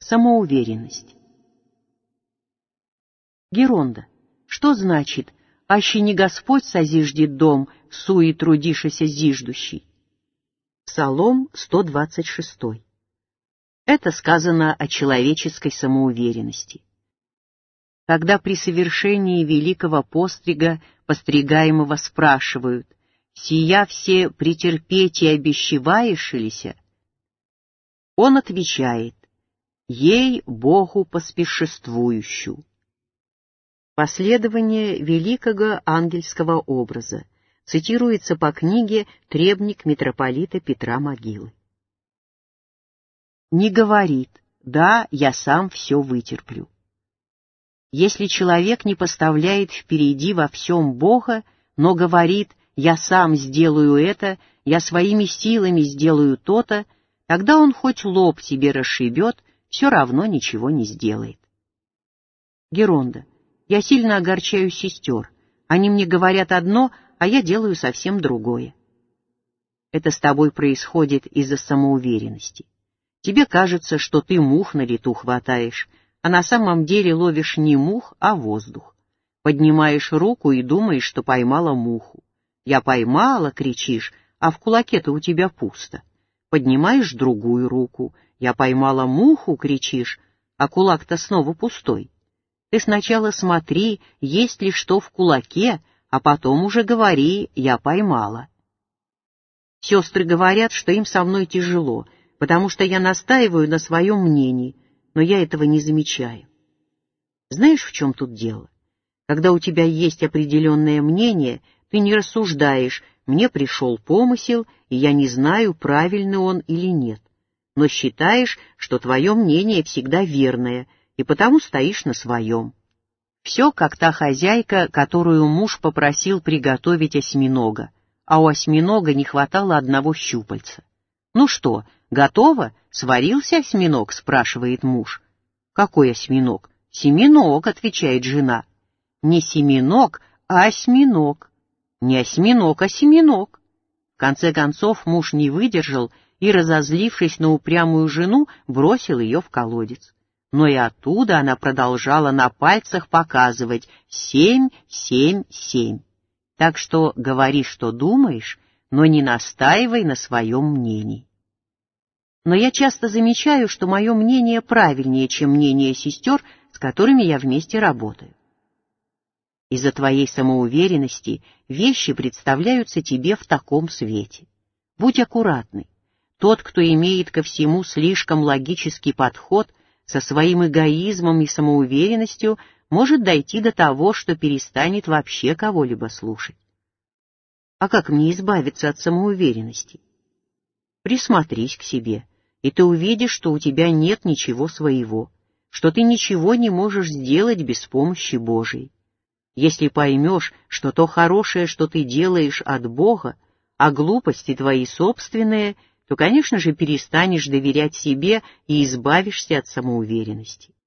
Самоуверенность. Геронда. Что значит «аще не Господь созиждет дом, суе трудишися зиждущий»? Псалом 126. Это сказано о человеческой самоуверенности. Когда при совершении великого пострига постригаемого спрашивают: «Сия все претерпеть и обещеваешься?» Он отвечает: «Ей Богу поспешествующую». Последование великого ангельского образа цитируется по книге «Требник митрополита Петра Могилы». Не говорит: «Да, я сам все вытерплю». Если человек не поставляет впереди во всем Бога, но говорит: «Я сам сделаю это, я своими силами сделаю то-то», тогда он хоть лоб себе расшибет, все равно ничего не сделает. Геронда. Я сильно огорчаю сестер. Они мне говорят одно, а я делаю совсем другое. Это с тобой происходит из-за самоуверенности. Тебе кажется, что ты мух на лету хватаешь, а на самом деле ловишь не мух, а воздух. Поднимаешь руку и думаешь, что поймала муху. «Я поймала», — кричишь, а в кулаке-то у тебя пусто. Поднимаешь другую руку. «Я поймала муху», — кричишь, а кулак-то снова пустой. Ты сначала смотри, есть ли что в кулаке, а потом уже говори: «Я поймала». Сестры говорят, что им со мной тяжело, потому что я настаиваю на своем мнении, но я этого не замечаю. Знаешь, в чем тут дело? Когда у тебя есть определенное мнение, ты не рассуждаешь: «Мне пришел помысел, и я не знаю, правильный он или нет», но считаешь, что твое мнение всегда верное, и потому стоишь на своем. Все как та хозяйка, которую муж попросил приготовить осьминога, а у осьминога не хватало одного щупальца. «Ну что, готово? Сварился осьминог?» — спрашивает муж. «Какой осьминог?» «Семенок», — отвечает жена. «Не семенок, а осьминог». «Не осьминог, а семенок». В конце концов муж не выдержал и, разозлившись на упрямую жену, бросил ее в колодец. Но и оттуда она продолжала на пальцах показывать 7, 7, 7. Так что говори, что думаешь, но не настаивай на своем мнении. Но я часто замечаю, что мое мнение правильнее, чем мнение сестер, с которыми я вместе работаю. Из-за твоей самоуверенности вещи представляются тебе в таком свете. Будь аккуратный. Тот, кто имеет ко всему слишком логический подход, со своим эгоизмом и самоуверенностью может дойти до того, что перестанет вообще кого-либо слушать. А как мне избавиться от самоуверенности? Присмотрись к себе, и ты увидишь, что у тебя нет ничего своего, что ты ничего не можешь сделать без помощи Божией. Если поймешь, что то хорошее, что ты делаешь, от Бога, а глупости твои собственные, то, конечно же, перестанешь доверять себе и избавишься от самоуверенности.